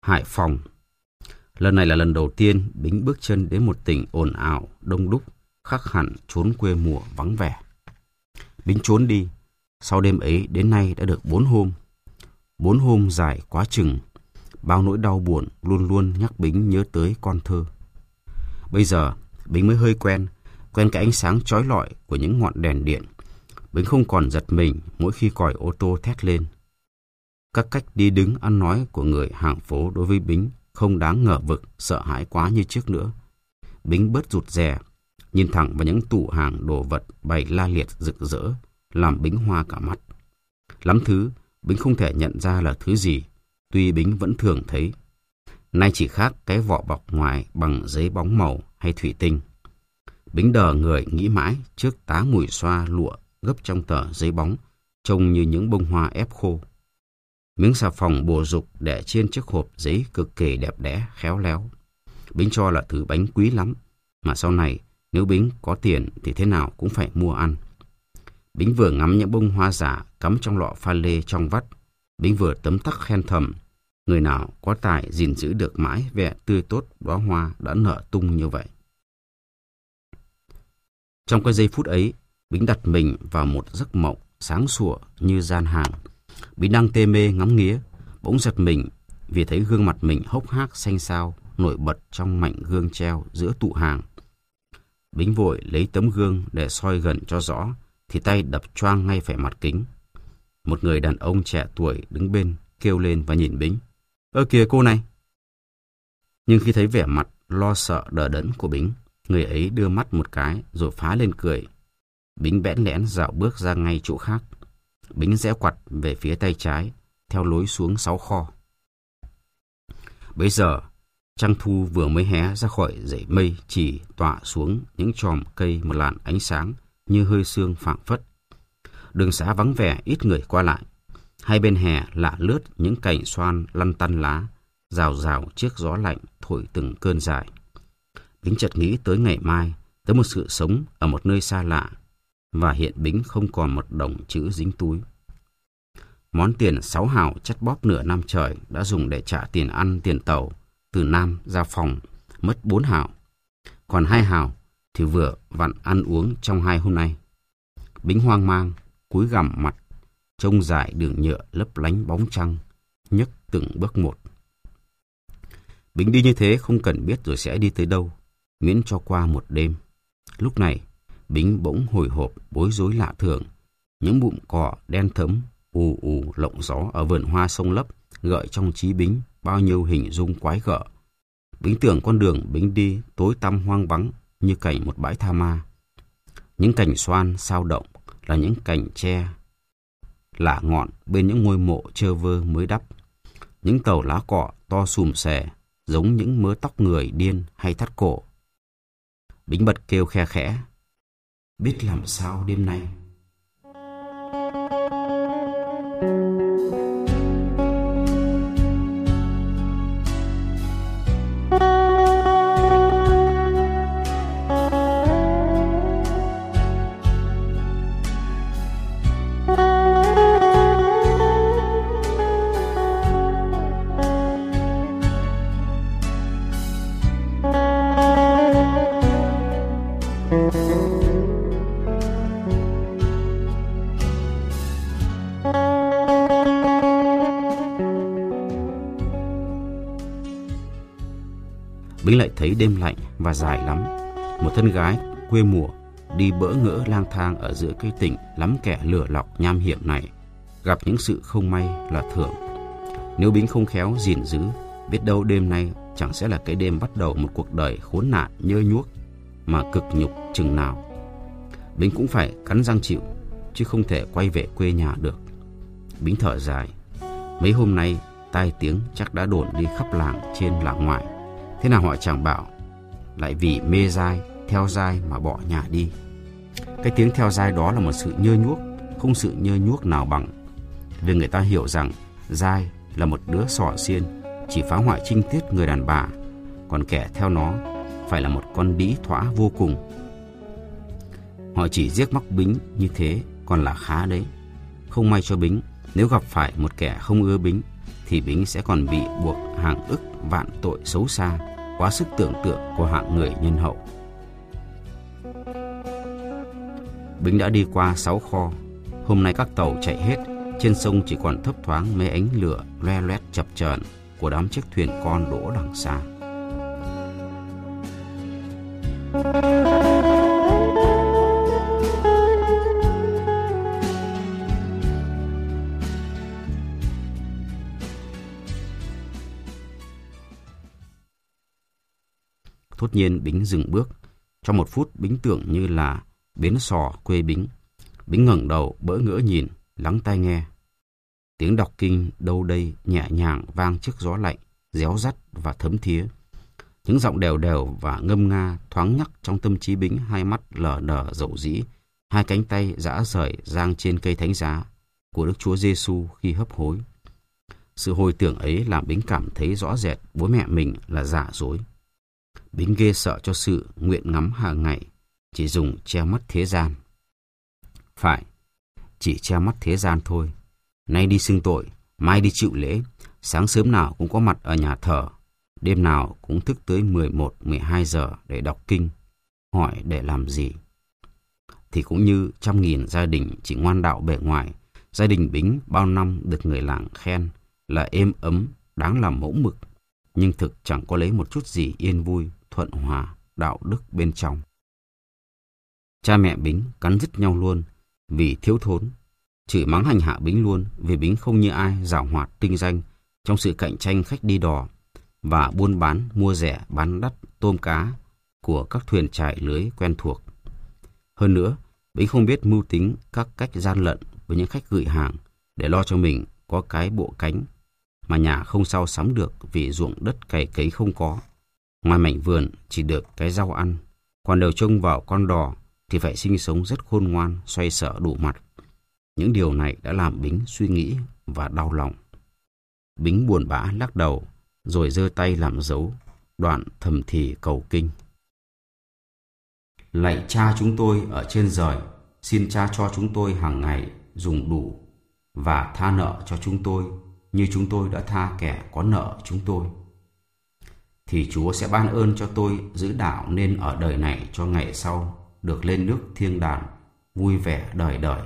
Hải Phòng. Lần này là lần đầu tiên Bính bước chân đến một tỉnh ồn ào, đông đúc, khác hẳn chốn quê mùa vắng vẻ. Bính trốn đi, sau đêm ấy đến nay đã được 4 hôm. 4 hôm dài quá chừng, bao nỗi đau buồn luôn luôn nhắc Bính nhớ tới con thơ. Bây giờ, Bính mới hơi quen cái ánh sáng chói lọi của những ngọn đèn điện. Bính không còn giật mình mỗi khi còi ô tô thét lên. Các cách đi đứng ăn nói của người hàng phố đối với Bính không đáng ngờ vực, sợ hãi quá như trước nữa. Bính bớt rụt rè, nhìn thẳng vào những tủ hàng đồ vật bày la liệt rực rỡ, làm Bính hoa cả mắt. Lắm thứ, Bính không thể nhận ra là thứ gì, tuy Bính vẫn thường thấy. Nay chỉ khác cái vỏ bọc ngoài bằng giấy bóng màu hay thủy tinh. Bính đờ người nghĩ mãi trước tá mùi xoa lụa gấp trong tờ giấy bóng, trông như những bông hoa ép khô. Miếng xà phòng bồ dục để trên chiếc hộp giấy cực kỳ đẹp đẽ, khéo léo. Bính cho là thứ bánh quý lắm, mà sau này nếu Bính có tiền thì thế nào cũng phải mua ăn. Bính vừa ngắm những bông hoa giả cắm trong lọ pha lê trong vắt, Bính vừa tấm tắc khen thầm, người nào có tài gìn giữ được mãi vẻ tươi tốt đóa hoa đã nở tung như vậy. Trong cái giây phút ấy, Bính đặt mình vào một giấc mộng sáng sủa như gian hàng. Bính đang tê mê ngắm nghía, bỗng giật mình vì thấy gương mặt mình hốc hác xanh xao nổi bật trong mảnh gương treo giữa tủ hàng. Bính vội lấy tấm gương để soi gần cho rõ, thì tay đập choang ngay phải mặt kính. Một người đàn ông trẻ tuổi đứng bên kêu lên và nhìn Bính. Ơ kìa cô này! Nhưng khi thấy vẻ mặt lo sợ đờ đẫn của Bính, người ấy đưa mắt một cái rồi phá lên cười. Bính bẽn lẽn dạo bước ra ngay chỗ khác. Bính rẽ quặt về phía tay trái, theo lối xuống 6 kho. Bấy giờ, trăng thu vừa mới hé ra khỏi dãy mây chỉ tọa xuống những chòm cây một làn ánh sáng như hơi sương phảng phất. Đường xá vắng vẻ ít người qua lại. Hai bên hè lạ lướt những cành xoan lăn tăn lá, rào rào chiếc gió lạnh thổi từng cơn dài. Bính chợt nghĩ tới ngày mai, tới một sự sống ở một nơi xa lạ, và hiện Bính không còn một đồng chữ dính túi. Món tiền 6 hào chắt bóp nửa năm trời đã dùng để trả tiền ăn tiền tàu từ Nam ra Phòng mất 4 hào. Còn 2 hào thì vừa vặn ăn uống trong 2 hôm nay. Bính hoang mang, cúi gằm mặt, trông dải đường nhựa lấp lánh bóng trăng, nhấc từng bước một. Bính đi như thế không cần biết rồi sẽ đi tới đâu, miễn cho qua một đêm. Lúc này, Bính bỗng hồi hộp bối rối lạ thường. Những bụm cỏ đen thẫm ù ù lộng gió ở vườn hoa sông lấp gợi trong trí Bính bao nhiêu hình dung quái gở. Bính tưởng con đường Bính đi tối tăm hoang vắng như cảnh một bãi tha ma. Những cành xoan sao động là những cành tre lả ngọn bên những ngôi mộ trơ vơ mới đắp. Những tàu lá cọ to xùm xè giống những mớ tóc người điên hay thắt cổ. Bính bật kêu khe khẽ. Biết làm sao đêm nay. Bính lại thấy đêm lạnh và dài lắm. Một thân gái quê mùa đi bỡ ngỡ lang thang ở giữa cái tỉnh lắm kẻ lừa lọc nham hiểm này, gặp những sự không may là thường. Nếu Bính không khéo gìn giữ, biết đâu đêm nay chẳng sẽ là cái đêm bắt đầu một cuộc đời khốn nạn nhơ nhuốc mà cực nhục chừng nào. Bính cũng phải cắn răng chịu, chứ không thể quay về quê nhà được. Bính thở dài. Mấy hôm nay tai tiếng chắc đã đồn đi khắp làng trên làng ngoài. Thế nào họ chẳng bảo lại vì mê giai, theo giai mà bỏ nhà đi. Cái tiếng theo giai đó là một sự nhơ nhuốc, không sự nhơ nhuốc nào bằng. Vì người ta hiểu rằng giai là một đứa xỏ xiên, chỉ phá hoại trinh tiết người đàn bà, còn kẻ theo nó phải là một con đĩ thỏa vô cùng. Họ chỉ giết móc Bính như thế còn là khá đấy. Không may cho Bính, nếu gặp phải một kẻ không ưa Bính thì Bính sẽ còn bị buộc hàng ức vạn tội xấu xa, quá sức tưởng tượng của hạng người nhân hậu. Bính đã đi qua 6 kho. Hôm nay các tàu chạy hết, trên sông chỉ còn thấp thoáng mấy ánh lửa loe loét chập chờn của đám chiếc thuyền con đỗ đằng xa. Thốt nhiên Bính dừng bước. Trong một phút Bính tưởng như là bến Sò quê Bính. Bính ngẩng đầu bỡ ngỡ nhìn, lắng tai nghe. Tiếng đọc kinh đâu đây nhẹ nhàng vang trước gió lạnh, réo rắt và thấm thía. Những giọng đều đều và ngâm nga thoáng nhắc trong tâm trí Bính. Hai mắt lờ đờ dầu dĩ, hai cánh tay giã rời giang trên cây thánh giá của Đức Chúa Giêsu khi hấp hối. Sự hồi tưởng ấy làm Bính cảm thấy rõ rệt bố mẹ mình là giả dối. Bính ghê sợ cho sự nguyện ngắm hàng ngày chỉ dùng che mắt thế gian. Phải, chỉ che mắt thế gian thôi. Nay đi xưng tội, mai đi chịu lễ, sáng sớm nào cũng có mặt ở nhà thờ, đêm nào cũng thức tới 11, 12 giờ để đọc kinh. Hỏi để làm gì? Thì cũng như trăm nghìn gia đình chỉ ngoan đạo bề ngoài, gia đình Bính bao năm được người làng khen là êm ấm, đáng làm mẫu mực, nhưng thực chẳng có lấy một chút gì yên vui, thuận hòa, đạo đức bên trong. Cha mẹ Bính cắn rứt nhau luôn vì thiếu thốn, chửi mắng hành hạ Bính luôn vì Bính không như ai giảo hoạt tinh danh trong sự cạnh tranh khách đi đò và buôn bán mua rẻ bán đắt tôm cá của các thuyền trại lưới quen thuộc. Hơn nữa, Bính không biết mưu tính các cách gian lận với những khách gửi hàng để lo cho mình có cái bộ cánh mà nhà không sao sắm được vì ruộng đất cày cấy không có. Ngoài mảnh vườn chỉ được cái rau ăn, còn đều trông vào con đò thì phải sinh sống rất khôn ngoan, xoay sở đủ mặt. Những điều này đã làm Bính suy nghĩ và đau lòng. Bính buồn bã lắc đầu, rồi giơ tay làm dấu, đoạn thầm thì cầu kinh. Lạy Cha chúng tôi ở trên trời, xin Cha cho chúng tôi hàng ngày dùng đủ và tha nợ cho chúng tôi như chúng tôi đã tha kẻ có nợ chúng tôi. Thì Chúa sẽ ban ơn cho tôi giữ đạo nên ở đời này cho ngày sau được lên nước thiên đàng, vui vẻ đời đời.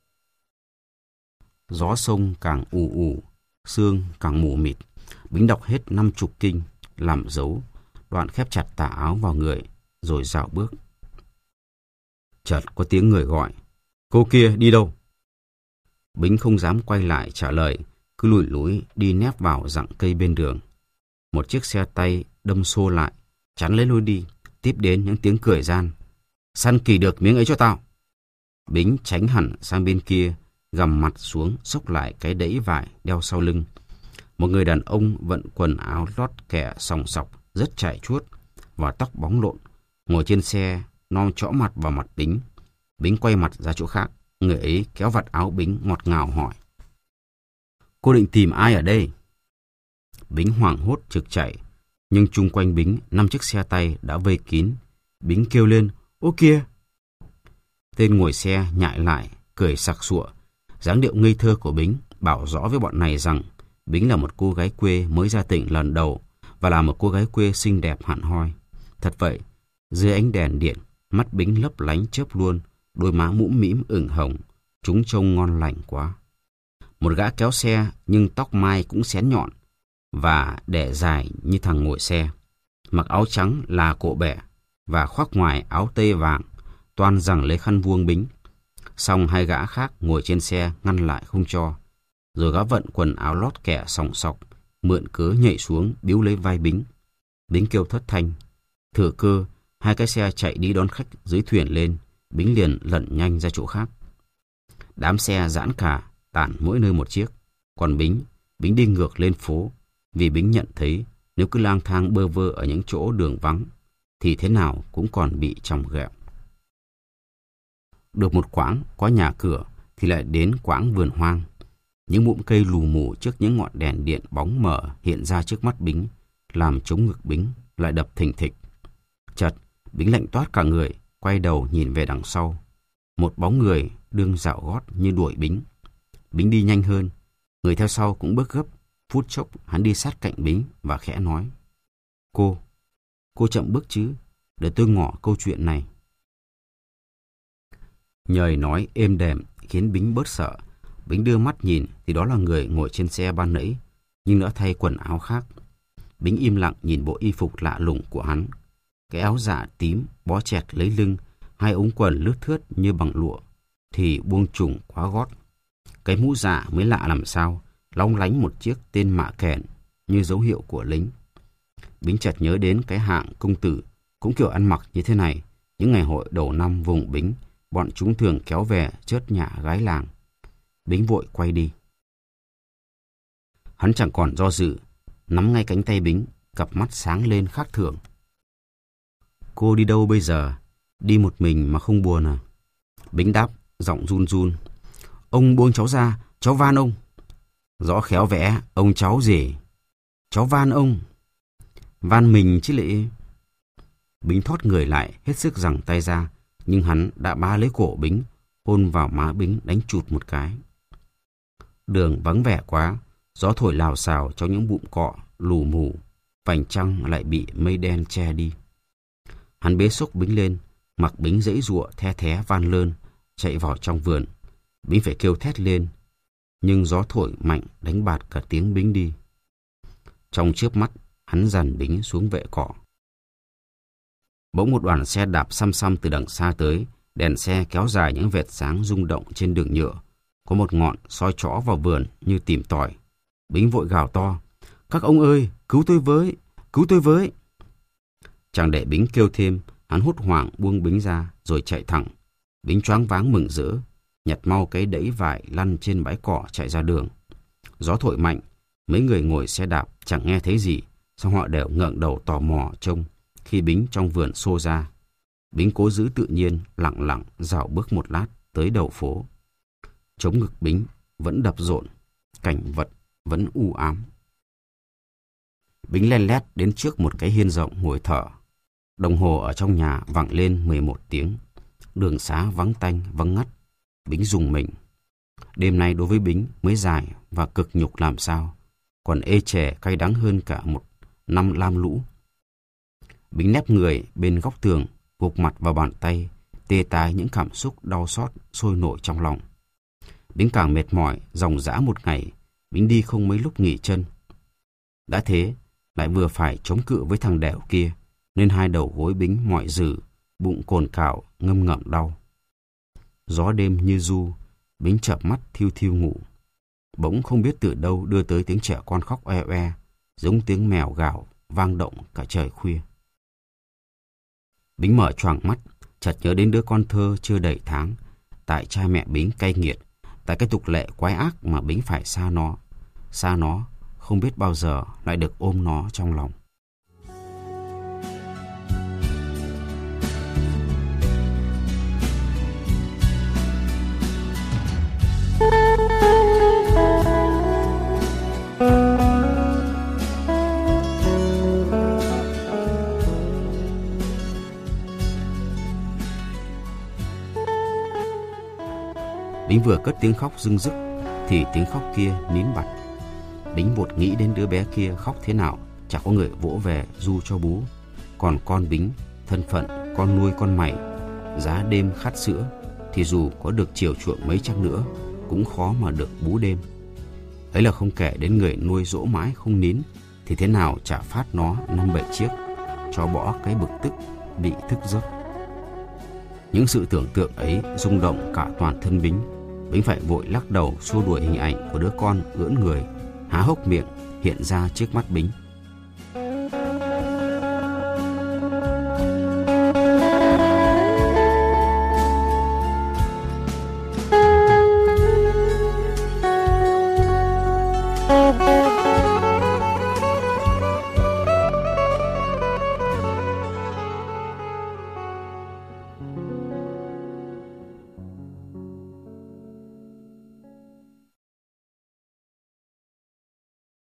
Gió sông càng ù ù, sương càng mù mịt. Bính đọc hết 50 kinh, làm dấu, đoạn khép chặt tà áo vào người, rồi dạo bước. Chợt có tiếng người gọi, cô kia đi đâu? Bính không dám quay lại trả lời, cứ lủi lủi đi nép vào rặng cây bên đường. Một chiếc xe tay đâm xô lại, chắn lấy lối đi, tiếp đến những tiếng cười gian. Săn kỳ được miếng ấy cho tao. Bính tránh hẳn sang bên kia, gằm mặt xuống xốc lại cái đẫy vải đeo sau lưng. Một người đàn ông vận quần áo lót kẻ sòng sọc, rất chải chuốt và tóc bóng lộn, ngồi trên xe nom chõ mặt vào mặt Bính. Bính quay mặt ra chỗ khác, người ấy kéo vạt áo Bính ngọt ngào hỏi: Cô định tìm ai ở đây? Bính hoảng hốt trực chạy, nhưng chung quanh Bính 5 chiếc xe tay đã vây kín. Bính kêu lên: Ô kìa! Tên ngồi xe nhại lại, cười sặc sụa. Dáng điệu ngây thơ của Bính bảo rõ với bọn này rằng Bính là một cô gái quê mới ra tỉnh lần đầu và là một cô gái quê xinh đẹp hẳn hoi. Thật vậy, dưới ánh đèn điện, mắt Bính lấp lánh chớp luôn, đôi má mũm mĩm ửng hồng, chúng trông ngon lành quá. Một gã kéo xe nhưng tóc mai cũng xén nhọn và để dài như thằng ngồi xe, mặc áo trắng là cộ bẻ và khoác ngoài áo tây vàng, toan rằng lấy khăn vuông Bính. Xong hai gã khác ngồi trên xe ngăn lại không cho, rồi gã vận quần áo lót kẻ sòng sọc, mượn cớ nhảy xuống biếu lấy vai Bính. Bính kêu thất thanh. Thừa cơ, hai cái xe chạy đi đón khách dưới thuyền lên, Bính liền lẩn nhanh ra chỗ khác. Đám xe giãn cả, tản mỗi nơi một chiếc. Còn Bính đi ngược lên phố, vì Bính nhận thấy nếu cứ lang thang bơ vơ ở những chỗ đường vắng, thì thế nào cũng còn bị chòng ghẹo. Được một quãng có nhà cửa thì lại đến quãng vườn hoang. Những bụm cây lù mù trước những ngọn đèn điện bóng mờ hiện ra trước mắt Bính, làm trống ngực Bính lại đập thình thịch. Chợt Bính lạnh toát cả người, quay đầu nhìn về đằng sau. Một bóng người đương dạo gót như đuổi Bính. Bính đi nhanh hơn, người theo sau cũng bước gấp, Phút chốc hắn đi sát cạnh Bính và khẽ nói: Cô chậm bước chứ, để tôi ngỏ câu chuyện này. Nhời nói êm đềm khiến Bính bớt sợ. Bính đưa mắt nhìn thì đó là người ngồi trên xe ban nãy, nhưng đã thay quần áo khác. Bính im lặng nhìn bộ y phục lạ lùng của hắn. Cái áo dạ tím bó chẹt lấy lưng, hai ống quần lướt thướt như bằng lụa thì buông trùng quá gót. Cái mũ dạ mới lạ làm sao, long lánh một chiếc tên mạ kèn như dấu hiệu của lính. Bính chợt nhớ đến cái hạng công tử cũng kiểu ăn mặc như thế này. Những ngày hội đầu năm vùng Bính, bọn chúng thường kéo về chớt nhả gái làng. Bính vội quay đi. Hắn chẳng còn do dự, nắm ngay cánh tay Bính, cặp mắt sáng lên khác thường. Cô đi đâu bây giờ? Đi một mình mà không buồn à? Bính đáp, giọng run run. Ông buông cháu ra, cháu van ông. Rõ khéo vẽ, ông cháu gì? Cháu van ông. Van mình chứ lệ. Bính thoát người lại, hết sức giằng tay ra, nhưng hắn đã bá lấy cổ Bính, hôn vào má Bính đánh chụt một cái. Đường vắng vẻ quá, gió thổi lào xào trong những bụm cọ lù mù, vành trăng lại bị mây đen che đi. Hắn bế xốc Bính lên, mặc Bính giãy giụa the thé van lơn, chạy vào trong vườn. Bính phải kêu thét lên, nhưng gió thổi mạnh đánh bạt cả tiếng Bính đi. Trong chớp mắt, hắn dằn Bính xuống vệ cỏ. Bỗng một đoàn xe đạp xăm xăm từ đằng xa tới, đèn xe kéo dài những vệt sáng rung động trên đường nhựa. Có một ngọn soi chõ vào vườn như tìm tòi. Bính vội gào to: Các ông ơi, cứu tôi với, cứu tôi với. Chẳng để Bính kêu thêm, hắn hốt hoảng buông Bính ra rồi chạy thẳng. Bính choáng váng mừng rỡ, nhặt mau cái đẫy vải lăn trên bãi cỏ chạy ra đường. Gió thổi mạnh, mấy người ngồi xe đạp chẳng nghe thấy gì, song họ đều ngẩng đầu tò mò trông khi Bính trong vườn xô ra. Bính cố giữ tự nhiên, lặng lặng dạo bước một lát tới đầu phố. Trống ngực Bính vẫn đập rộn, cảnh vật vẫn u ám. Bính len lét đến trước một cái hiên rộng ngồi thở. Đồng hồ ở trong nhà vẳng lên 11 tiếng. Đường xá vắng tanh vắng ngắt. Bính rùng mình. Đêm nay đối với Bính mới dài và cực nhục làm sao, còn ê chề cay đắng hơn cả một năm lam lũ. Bính nép người bên góc tường, gục mặt vào bàn tay, tê tái những cảm xúc đau xót sôi nổi trong lòng. Bính càng mệt mỏi, ròng rã một ngày, Bính đi không mấy lúc nghỉ chân. Đã thế, lại vừa phải chống cự với thằng đẻo kia, nên hai đầu gối Bính mỏi rừ, bụng cồn cào, ngâm ngậm đau. Gió đêm như ru, Bính chợp mắt thiu thiu ngủ. Bỗng không biết từ đâu đưa tới tiếng trẻ con khóc oe oe, giống tiếng mèo gào, vang động cả trời khuya. Bính mở choàng mắt, chợt nhớ đến đứa con thơ chưa đầy tháng, tại cha mẹ Bính cay nghiệt, tại cái tục lệ quái ác mà Bính phải xa nó, không biết bao giờ lại được ôm nó trong lòng. Bính vừa cất tiếng khóc rưng rức thì tiếng khóc kia nín bặt. Bính vội nghĩ đến đứa bé kia khóc thế nào chẳng có người vỗ về ru cho bú. Còn con Bính, thân phận con nuôi con mày, giá đêm khát sữa, thì dù có được chiều chuộng mấy chăng nữa cũng khó mà được bú đêm. Ấy là không kể đến người nuôi dỗ mãi không nín thì thế nào chả phát nó 5-7 chiếc, cho bỏ cái bực tức bị thức giấc. Những sự tưởng tượng ấy rung động cả toàn thân Bính. Bính phải vội lắc đầu xua đuổi hình ảnh của đứa con ưỡn người, há hốc miệng hiện ra trước mắt Bính.